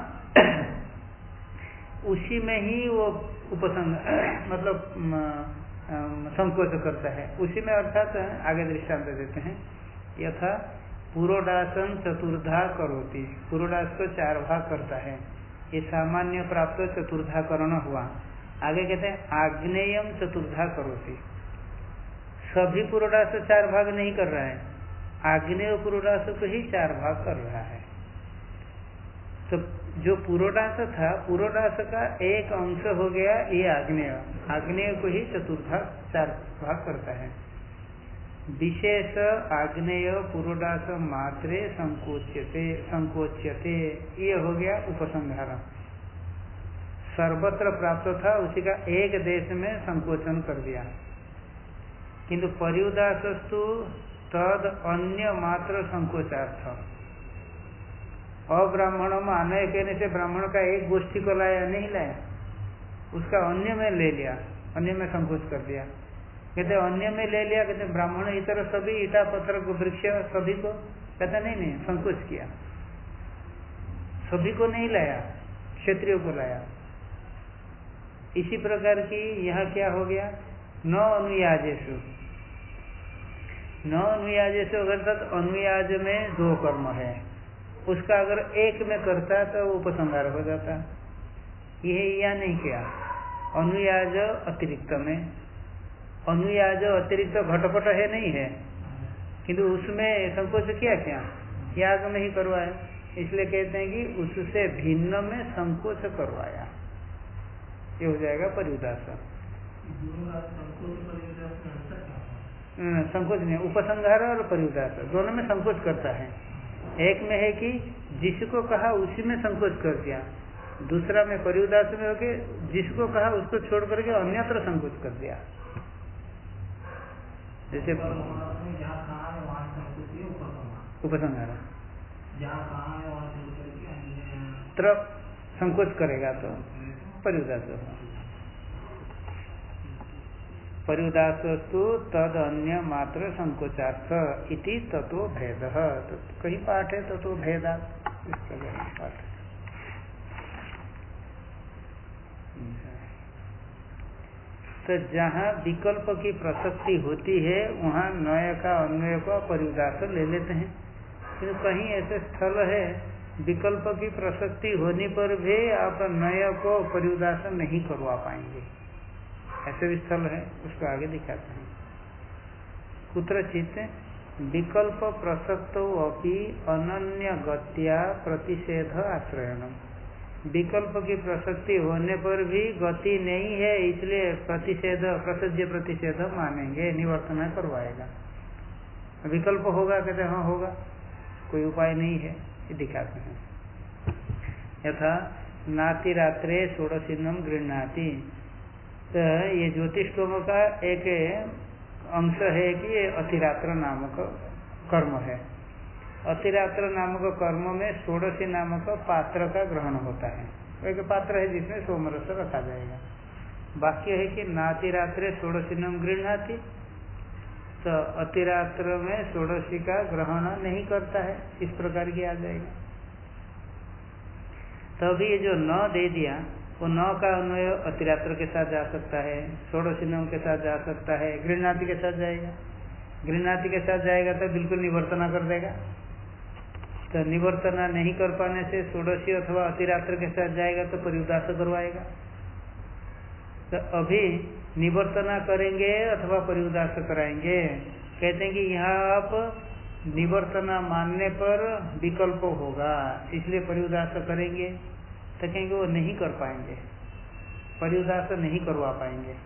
उसी में ही वो उपसंहार मतलब संकोच करता है, उसी में। अर्थात आगे दृष्टांत देते हैं, यथा पुरोडासन चतुर्धा करोति, पुरोडास को 4 भाग करता है, ये सामान्य प्राप्त चतुर्धा करण हुआ। आगे कहते हैं आग्नेयम चतुर्धा करोति, सभी पुरोडास 4 भाग नहीं कर रहा है, आग्नेय पुरोडास को ही 4 भाग कर रहा है। तो जो पुरोडास था, पुरोडास का एक अंश हो गया ये आग्नेय, आग्नेय को ही चतुर्था 4 भाग करता है। विशेष आग्नेय पुरोडास मात्रे संकोच्यते, ये हो गया उपसंहार। सर्वत्र प्राप्त था, उसी का एक देश में संकोचन कर दिया। किंतु परिउदासस्तु तद अन्य मात्र संकोचार्थ। अब्राह्मणम आनय कहने से ब्राह्मण का एक गोष्ठी को लाया नहीं लाया, उसका अन्य में ले लिया, अन्य में संकोच कर दिया। कहते अन्य में ले लिया, कहते ब्राह्मण इतर सभी ईटा पत्थर वृक्ष सभी को, कहते नहीं संकोच किया, सभी को नहीं लाया, क्षत्रियों को लाया। इसी प्रकार की यहाँ क्या हो गया, न अनुयाजेषु, न अनुयाजेषु अर्थात अनुयाज में दो कर्म है, उसका अगर एक में करता तो उपसंहार हो जाता, यह या नहीं किया। अनुयाज अतिरिक्त में, अनुयाज अतिरिक्त घटपट है नहीं है, किंतु उसमें संकोच किया क्या, याग में ही करवाया, इसलिए कहते हैं कि उससे भिन्न में संकोच करवाया, ये हो जाएगा पर्युदास। संकोच नहीं, उपसंहार और पर्युदास दोनों में संकोच करता है। एक में है कि जिसको कहा उसी में संकोच कर दिया, दूसरा में पर्युदास में हो के जिसको कहा उसको छोड़ करके अन्यत्र संकोच कर दिया। जैसे उपसंहार तरफ संकोच करेगा तो पर्युदास होगा। पर्युदास तो तद अन्य मात्र संकोचार्थ इति ततो भेद, तो कहीं पाठ है ततो भेदा, इस प्रकार पाठ है। तो जहाँ विकल्प की प्रसक्ति होती है वहाँ नय का अन्वय का पर्युदास ले लेते हैं, किंतु कहीं ऐसे स्थल है विकल्प की प्रसक्ति होने पर भी आप नय को पर्युदास नहीं करवा पाएंगे, ऐसे भी स्थल है, उसको आगे दिखाते हैं। कुत्रचित विकल्प प्रसक्तो अपि अनन्य गत्या प्रतिषेध आश्रयणम, विकल्प की प्रसक्ति होने पर भी गति नहीं है इसलिए प्रतिषेध प्रसज्य प्रतिषेध मानेंगे, निवर्तना करवाएगा। विकल्प होगा कहते हाँ होगा, कोई उपाय नहीं है, ये दिखाते हैं। यथा नाति रात्रे षोडशिनम गृह्णाति, तो ये ज्योतिषोम का एक अंश है कि ये अतिरात्र नामक कर्म है। अतिरात्र नामक कर्म में षोडशी नामक पात्र का ग्रहण होता है, एक पात्र है जिसमें सोमरस रखा जाएगा। वाक्य है कि नातिरात्रे षोडशिनम गृह्णाति, तो अतिरात्र में षोडशी का ग्रहण नहीं करता है, इस प्रकार की आ जाएगा। तभी ये जो न दे दिया वो न का अन्वय अतिरात्र के साथ जा सकता है, षोडशिनम के साथ जा सकता है, गृह्णाति के साथ जाएगा। गृह्णाति के साथ जाएगा तो बिल्कुल निवर्तना कर देगा, तो निवर्तना नहीं कर पाने से षोडशी अथवा अतिरात्र के साथ जाएगा तो पर्युदास करवाएगा। तो अभी निवर्तना करेंगे अथवा पर्युदास कराएंगे, कहते हैं कि यहाँ आप निवर्तना मानने पर विकल्प होगा इसलिए पर्युदास करेंगे, तो कहेंगे वो नहीं कर पाएंगे, पर्युदास नहीं करवा पाएंगे।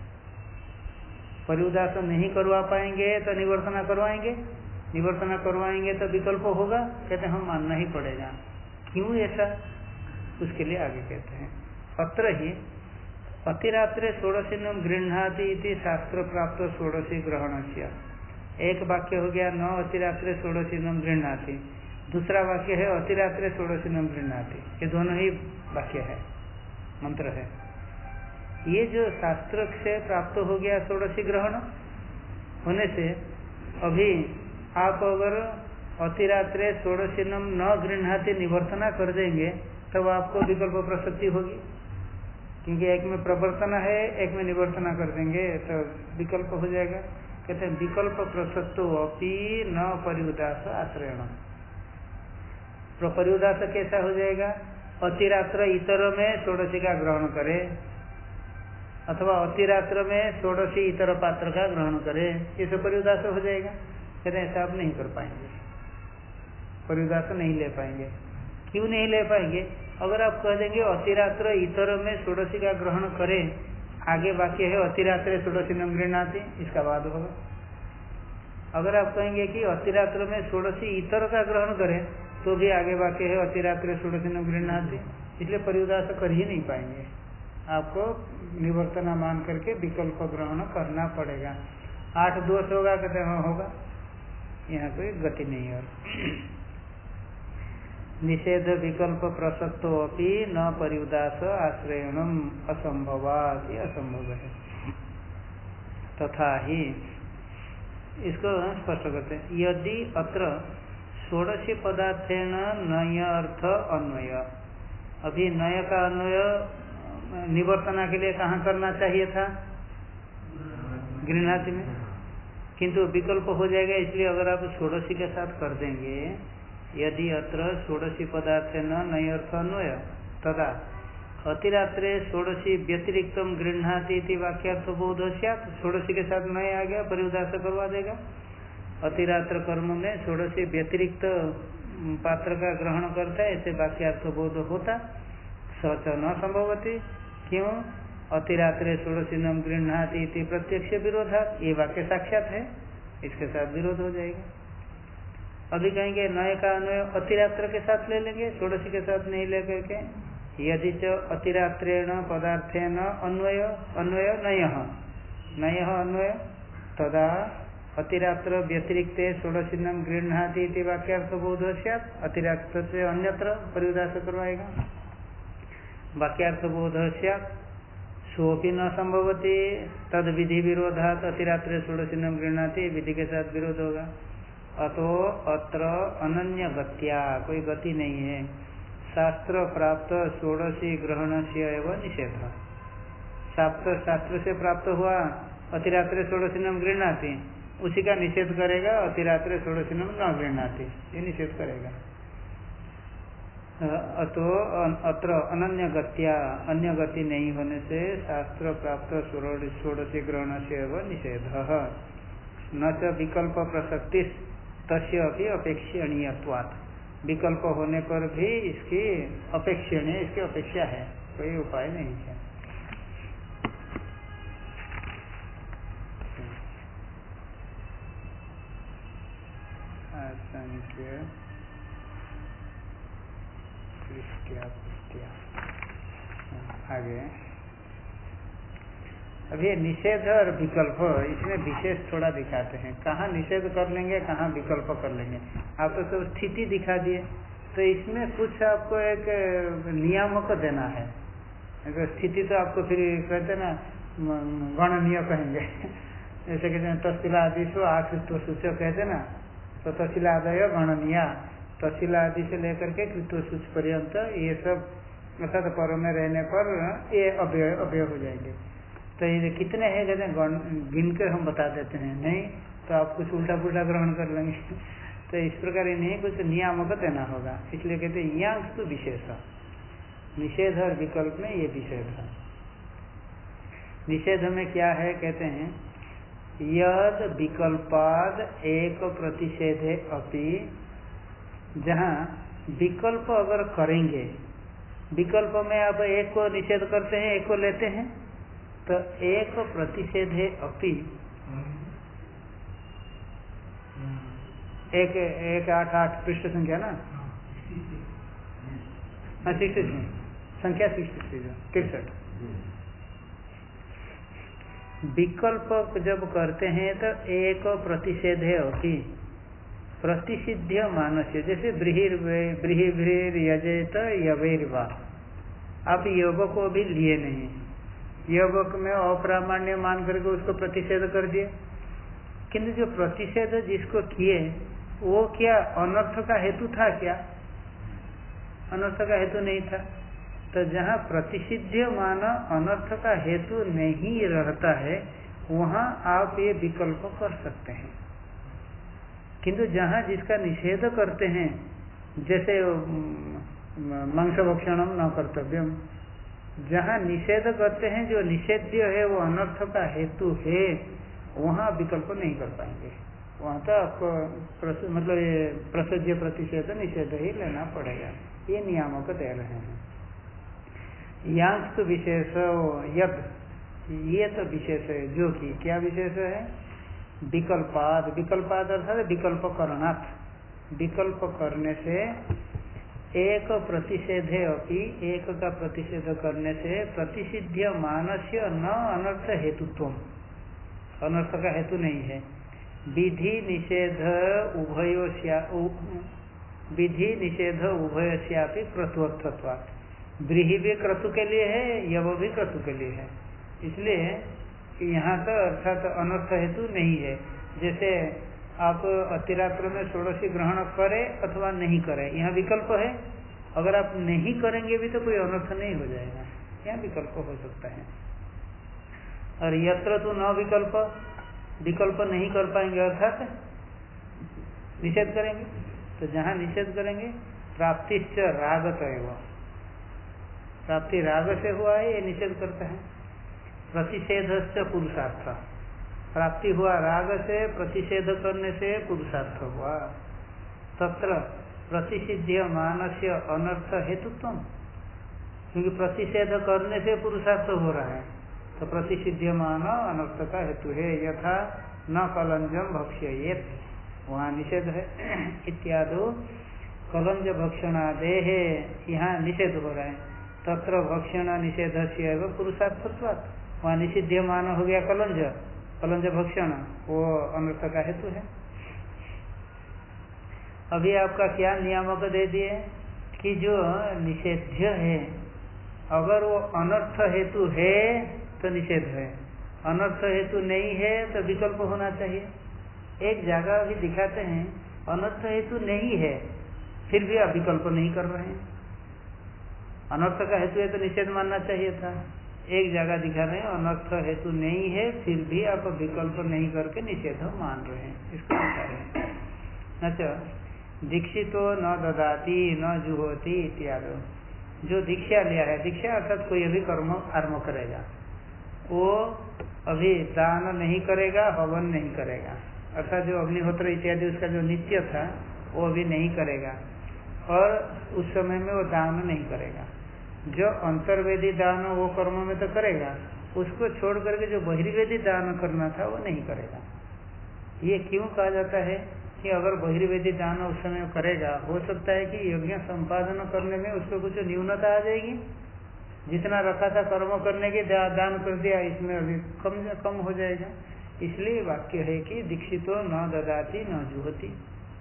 पर्युदास नहीं करवा पाएंगे तो निवर्तना करवाएंगे, निवर्तना करवाएंगे तो विकल्प होगा, कहते हैं हम मानना ही पड़ेगा। क्यों ऐसा, उसके लिए आगे कहते हैं अत्र ही अतिरात्रे षोडशिनम गृह्णाति इति शास्त्र प्राप्त षोडशी ग्रहणस्य। एक वाक्य हो गया न अतिरात्रे षोडशिनम गृह्णाति, दूसरा वाक्य है अतिरात्रे षोडशिनम गृह्णाति, ये दोनों ही वाक्य है, मंत्र है। ये जो शास्त्र से प्राप्त हो गया षोडशी ग्रहण होने से अभी आप अगर अतिरात्रे षोडशिनम न गृह्णाति निवर्तना कर देंगे तब तो आपको विकल्प प्रसक्ति होगी, क्योंकि एक में प्रवर्तना है एक में निवर्तना कर देंगे तो विकल्प हो जाएगा। कहते हैं विकल्प प्रसक्तो अपि न पर्युदास आश्रयण। पर्युदास कैसा हो जाएगा, अतिरात्र इतर में षोडशी का ग्रहण करे अथवा अतिरात्र में षोडशी इतर पात्र का ग्रहण करे, ये सब पर्युदास हो जाएगा। कहते हैं ऐसा आप नहीं कर पाएंगे, पर्युदास नहीं ले पाएंगे। क्यों नहीं ले पाएंगे, अगर आप कह देंगे अतिरात्र इतर में षोडशी का ग्रहण करें, आगे वाक्य है अतिरात्र षोडशिनम गृह्णाति, इसका बाद होगा। अगर आप कहेंगे कि अतिरात्र में षोडशी इतर का ग्रहण करें तो भी आगे वाक्य है अतिरात्र षोडशिनम गृह्णाति, इसलिए पर्युदास कर ही नहीं पाएंगे, आपको निवर्तना मान करके विकल्प ग्रहण करना पड़ेगा। 8 दोष होगा, कहते हैं हाँ होगा, यहाँ कोई गति नहीं है। निषेध विकल्प प्रसक्तो अपि न परिउदास आश्रयणम असंभवात्, ये असंभव है। तथा ही इसको स्पष्ट करते हैं, यदि अत्र षोडशी पदार्थेन नय अर्थ अन्वय, अभी नय का अन्वय निवर्तना के लिए कहाँ करना चाहिए था? गृह्णाति में, किंतु विकल्प हो जाएगा, इसलिए अगर आप षोडशी के साथ कर देंगे, यदि अत्र षोडशी पदार्थेन नय अर्थ अन्वय तदा अतिरात्रे षोडशी व्यतिरिक्तम गृह्णाति इति वाक्यार्थ बोध स्यात्, षोडशी के साथ नय आ गया, परिउदास करवा देगा। अतिरात्र कर्म में षोडशी व्यतिरिक्त पात्र का ग्रहण करता है, ऐसे वाक्यार्थ बोध होता, सच न संभवती। क्यों? अतिरात्रे षोडशी नम गृह्णाति इति प्रत्यक्ष विरोधात्, ये वाक्य साक्षात है, इसके साथ विरोध हो जाएगा। अभी कहेंगे नय का अन्वय अतिरात्र के साथ ले लेंगे, षोडशी के साथ नहीं लेकर के। यदि च अतिरात्रेण पदार्थेन अन्वय अन्वय नय अन्वय तदा अतिरात्र व्यतिरिक्ते षोडशीनम गृह्णाति इति वाक्यार्थ बोध स्यात्, अतिरात्र से अन्यत्र परिउदास करवाएगा। वाक्यार्थ बोध स्यात् सोपि न संभवति, तद विधि विरोधात् अतिरात्रे षोडशीनम गृह्णाति, विधि के साथ विरोध होगा। अतो अत्र अनन्य गत्या, कोई गति नहीं है, शास्त्र प्राप्त षोडशी ग्रहण से एवं निषेध। शास्त्र से प्राप्त हुआ अतिरात्रे षोडशीनम गृह्णाति, उसी का निषेध करेगा, अतिरात्रे षोडशीनम न गृह्णाति, ये निषेध करेगा। अतो अत्र अनन्य गत्या, अन्य गति नहीं होने से शास्त्र प्राप्त षोडशी ग्रहण से एवं निषेध। न च विकल्प प्रसक्ति तस्य अपि अपेक्षणीयत्वात्, विकल्प होने पर भी इसकी अपेक्षणीय, इसकी अपेक्षा है, कोई उपाय नहीं है। असंख्य आगे अब ये निषेध और विकल्प, इसमें विशेष थोड़ा दिखाते हैं, कहाँ निषेध कर लेंगे, कहाँ विकल्प कर लेंगे। आपको तो स्थिति दिखा दिए, तो इसमें कुछ आपको एक नियामक देना है। स्थिति तो आपको फिर कहते ना गणनीय कहेंगे, जैसे कहते हैं तहसीला आदि से आकृत्व सूचक कहते ना, तो तहसीला आदय गणनीय, तहसीला आदि से लेकर के कृत्व सूच पर्यंत ये सब अर्थात पर में रहने पर ये अव्यय हो जाएंगे। तो ये कितने हैं कहते हैं गिन कर हम बता देते हैं, नहीं तो आप कुछ उल्टा पुल्टा ग्रहण कर लेंगे। तो इस प्रकार नहीं, कुछ नियामक देना होगा, इसलिए कहते हैं यांश तो विशेष, निषेध और विकल्प में ये विषेध है। निषेध में क्या है कहते हैं, यद विकल्पाद एक प्रतिषेधे अपि, जहाँ विकल्प अगर करेंगे, विकल्प में आप एक को निषेध करते हैं, एक को लेते हैं, तो एक प्रतिषेधे अपि, एक 8 पृष्ठ संख्या ना, हाँ 63 संख्या 63। विकल्प जब करते हैं तो एक प्रतिषेधे अपि प्रतिषिध्य मानस्य, जैसे ब्रीहिर् यजेत यवेर्वा, आप योग को भी लिए नहीं, योग में अप्रामाण्य मान करके उसको प्रतिषेध कर दिए, किंतु जो प्रतिषेध जिसको किए वो क्या अनर्थ का हेतु था? क्या अनर्थ का हेतु नहीं था। तो जहाँ प्रतिषिध्य मान अनर्थ का हेतु नहीं रहता है, वहाँ आप ये विकल्प कर सकते हैं। किंतु जहाँ जिसका निषेध करते हैं, जैसे मांस भक्षणम न कर्तव्यम, जहाँ निषेध करते हैं, जो निषेध्य है वो अनर्थ का हेतु है, वहाँ विकल्प नहीं कर पाएंगे। वहाँ तो आपको मतलब ये प्रसज्य प्रतिषेध निषेध ही लेना पड़ेगा, ये नियामक दे रहे हैं। यांश तो विशेष यद, ये तो विशेष है, जो कि क्या विशेष है, विकल्पाद, विकल्पाद अर्थात विकल्प करणात्, विकल्प करने से एक प्रतिषेधे अपि, एक का प्रतिषेध करने से प्रतिषिध्य मानस्य न अनर्थ हेतुत्व, अनर्थ का हेतु नहीं है, विधि निषेध उभयस्यापि क्रतुर्थत्वात्। व्रीहि भी क्रतु के लिए है, यव भी क्रतु के लिए है, इसलिए यहाँ तो अर्थात अनर्थ हेतु नहीं है। जैसे आप अतिरात्र में षोडशी ग्रहण करें अथवा नहीं करें, यहाँ विकल्प है। अगर आप नहीं करेंगे भी तो कोई अनर्थ नहीं हो जाएगा, यहाँ विकल्प हो सकता है। और यत्र तो न विकल्प नहीं कर पाएंगे अर्थात निषेध करेंगे। तो जहाँ निषेध करेंगे प्राप्तिश्च रागत एवं, प्राप्ति राग से हुआ है, ये निषेध करता है। प्रतिषेधश्च पुरुषार्थ, प्राप्ति हुआ राग से, प्रतिषेध करने से पुरुषार्थ हुआ। तत्र प्रतिषिध्यमानस्य अनर्थ हेतुत्व, क्योंकि प्रतिषेध करने से पुरुषार्थ हो रहा है, तो प्रतिषिध्यमान अनर्थ का हेतु है। यथा न कलंजम भक्ष्येत, वहाँ निषेध है। इत्यादि कलंज भक्षणादेह, यहाँ निषेध हो रहा है। तत्र भक्षण निषेधस्य एवं पुरुषार्थत्वात्, वहाँ निषिध्यमान हो गया कलंज भक्षण, वो अनर्थ का हेतु है। अभी आपका क्या नियामक दे दिए कि जो निषेध्य है अगर वो अनर्थ हेतु है तो निषेध है, अनर्थ हेतु नहीं है तो विकल्प होना चाहिए। एक जगह भी दिखाते हैं अनर्थ हेतु नहीं है फिर भी आप विकल्प नहीं कर रहे हैं, अनर्थ का हेतु है तो निषेध मानना चाहिए था। एक जगह दिखा रहे हैं अनर्थ हेतु नहीं है फिर भी आप विकल्प नहीं करके निषेध मान रहे हैं, इसको बता रहे हैं। अच्छा, दीक्षितो न ददाति न जुहोति इत्यादि, जो दीक्षा लिया है, दीक्षा अर्थात कोई अभी कर्म आरम्भ करेगा, वो अभी दान नहीं करेगा, हवन नहीं करेगा, अर्थात जो अग्निहोत्र इत्यादि उसका जो नित्य था वो अभी नहीं करेगा, और उस समय में वो दान नहीं करेगा। जो अंतर्वेदी दान वो कर्म में तो करेगा, उसको छोड़ करके जो बहिर्वेदी दान करना था वो नहीं करेगा। ये क्यों कहा जाता है कि अगर बहिर्वेदी दान उस समय करेगा, हो सकता है कि यज्ञ संपादन करने में उसको कुछ न्यूनता आ जाएगी, जितना रखा था कर्म करने के दान कर दिया, इसमें अभी कम हो जाएगा। इसलिए वाक्य है कि दीक्षितो न ददाति न जुहति।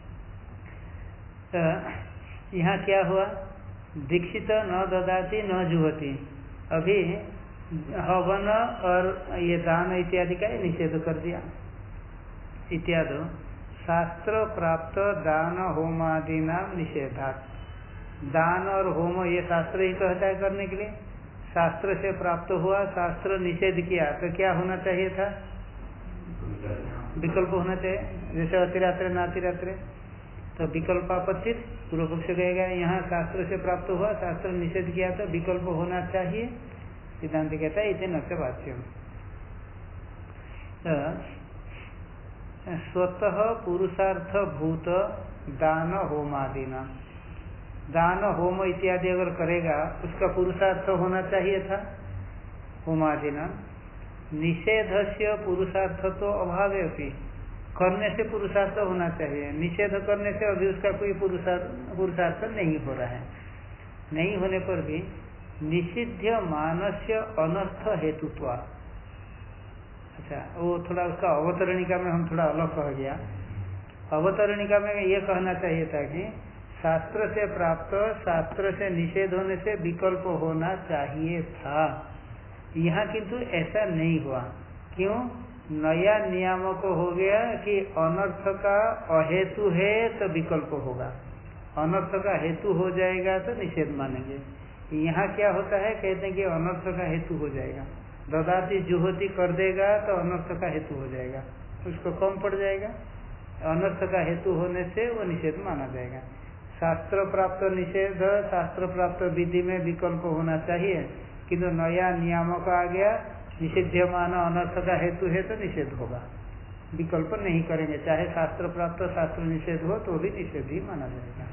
यहाँ क्या हुआ, दीक्षित न ददाति न जुहति, अभी हवन और ये दान इत्यादि का निषेध कर दिया। इत्यादि शास्त्र प्राप्त दान होमादि नाम निषेधात्, दान और होम ये शास्त्र ही कहता है करने के लिए, शास्त्र से प्राप्त हुआ, शास्त्र निषेध किया तो क्या होना चाहिए था, विकल्प होना चाहिए। जैसे अतिरात्र नातिरात्र, तो विकल्प आपत्तित, पूर्व पक्ष कहेगा यहाँ शास्त्र से प्राप्त हुआ, शास्त्र निषेध किया तो विकल्प होना चाहिए। सिद्धांत कहता है इतने नक्ष वाच्यम, स्वतः पुरुषार्थ भूत दान होमादिना, दान होम इत्यादि अगर करेगा उसका पुरुषार्थ होना चाहिए था होमादिना। निषेधस्य पुरुषार्थ तो अभाव है, करने से पुरुषार्थ होना चाहिए, निषेध करने से अभी उसका कोई पुरुषार्थ नहीं हो रहा है। नहीं होने पर भी निषिध्य मानस्य अनर्थ हेतुत्वा, अच्छा वो थोड़ा उसका अवतरणिका में हम थोड़ा अलग कह गया। अवतरणिका में ये कहना चाहिए था कि शास्त्र से प्राप्त, शास्त्र से निषेध होने से विकल्प होना चाहिए था, यहाँ किंतु ऐसा नहीं हुआ। क्यों, नया नियामक हो गया कि अनर्थ का अहेतु है तो विकल्प होगा, अनर्थ का हेतु हो जाएगा तो निषेध मानेंगे। यहाँ क्या होता है, कहते हैं कि अनर्थ का हेतु हो जाएगा, ददाति जुहोति कर देगा तो अनर्थ का हेतु हो जाएगा, उसको कम पड़ जाएगा, अनर्थ का हेतु होने से वो निषेध माना जाएगा। शास्त्र प्राप्त निषेध, शास्त्र प्राप्त विधि में विकल्प होना चाहिए, किंतु नया नियामक आ गया, निषिध्यमान अनर्थ का हेतु है तो निषेध होगा, विकल्प नहीं करेंगे, चाहे शास्त्र प्राप्त शास्त्र निषेध हो तो भी निषेध ही माना जाएगा।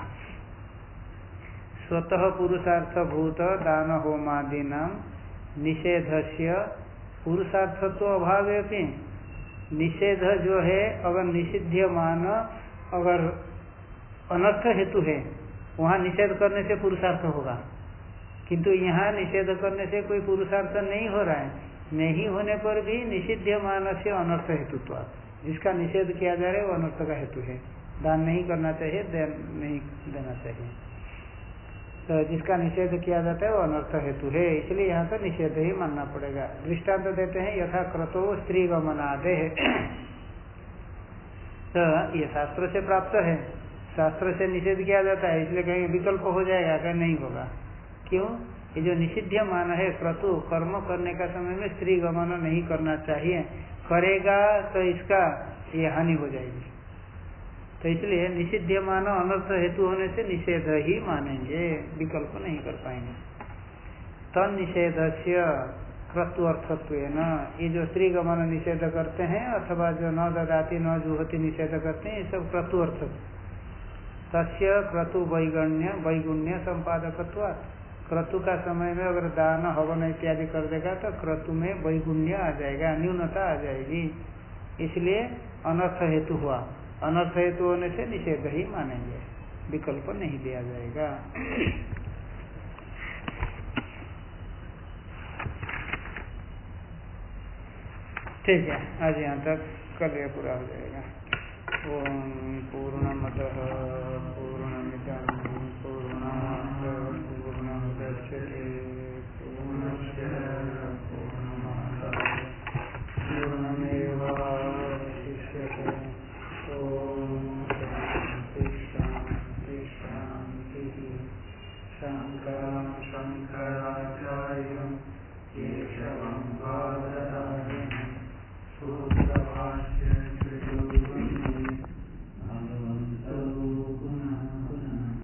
स्वतः पुरुषार्थ भूत दान होमादि नाम निषेधस्य पुरुषार्थत्व अभाव है। निषेध जो है अगर निषिध्यमान अगर अनर्थ हेतु है, वहाँ निषेध करने से पुरुषार्थ होगा, किंतु यहाँ निषेध करने से कोई पुरुषार्थ नहीं हो रहा है। नहीं होने पर भी निषिध्यमान से अनर्थ हेतुत्व, जिसका निषेध किया जा रहा है वो अनर्थ का हेतु है। दान नहीं करना चाहिए, दान नहीं देना चाहिए, तो जिसका निषेध किया जाता है वो अनर्थ हेतु है, इसलिए यहाँ तो निषेध ही मानना पड़ेगा। दृष्टांत देते हैं यथा क्रतो स्त्री गमनादे, तो ये शास्त्र से प्राप्त है, शास्त्र से निषेध किया जाता है, इसलिए कहीं विकल्प हो जाएगा, कहीं नहीं होगा। क्यों? ये जो निषिद्ध मान है क्रतु, कर्म करने का समय में स्त्री गमन नहीं करना चाहिए, करेगा तो इसका ये हानि हो जाएगी, तो इसलिए निषिद्ध मान अनर्थ हेतु होने से निषेध ही मानेंगे, विकल्प नहीं कर पाएंगे। तन निषेध से क्रतु अर्थत्व न, ये जो स्त्री गमन निषेध करते हैं अथवा जो न ददाती न जुहति निषेध करते हैं, ये सब क्रतु अर्थ। तस्य क्रतु वैगुण्य संपादकत्वात्, क्रतु का समय में अगर दान हवन इत्यादि कर देगा तो क्रतु में वैगुण्य आ जाएगा, न्यूनता आ जाएगी, इसलिए अनर्थ हेतु हुआ। अनर्थ हेतु होने से निषेध ही मानेंगे, विकल्प नहीं दिया जाएगा। ठीक है, आज यहाँ तक, कल ये पूरा हो जाएगा। ओम पूर्णमतः पूर्णमिदं पूर्णात् पूर्णमुदच्यते पूर्णस्य पूर्णमादाय पूर्णमेवावशिष्यते। ओम शांति शांति शांति। शंकरं शंकराचार्यं केशवं बादरायणं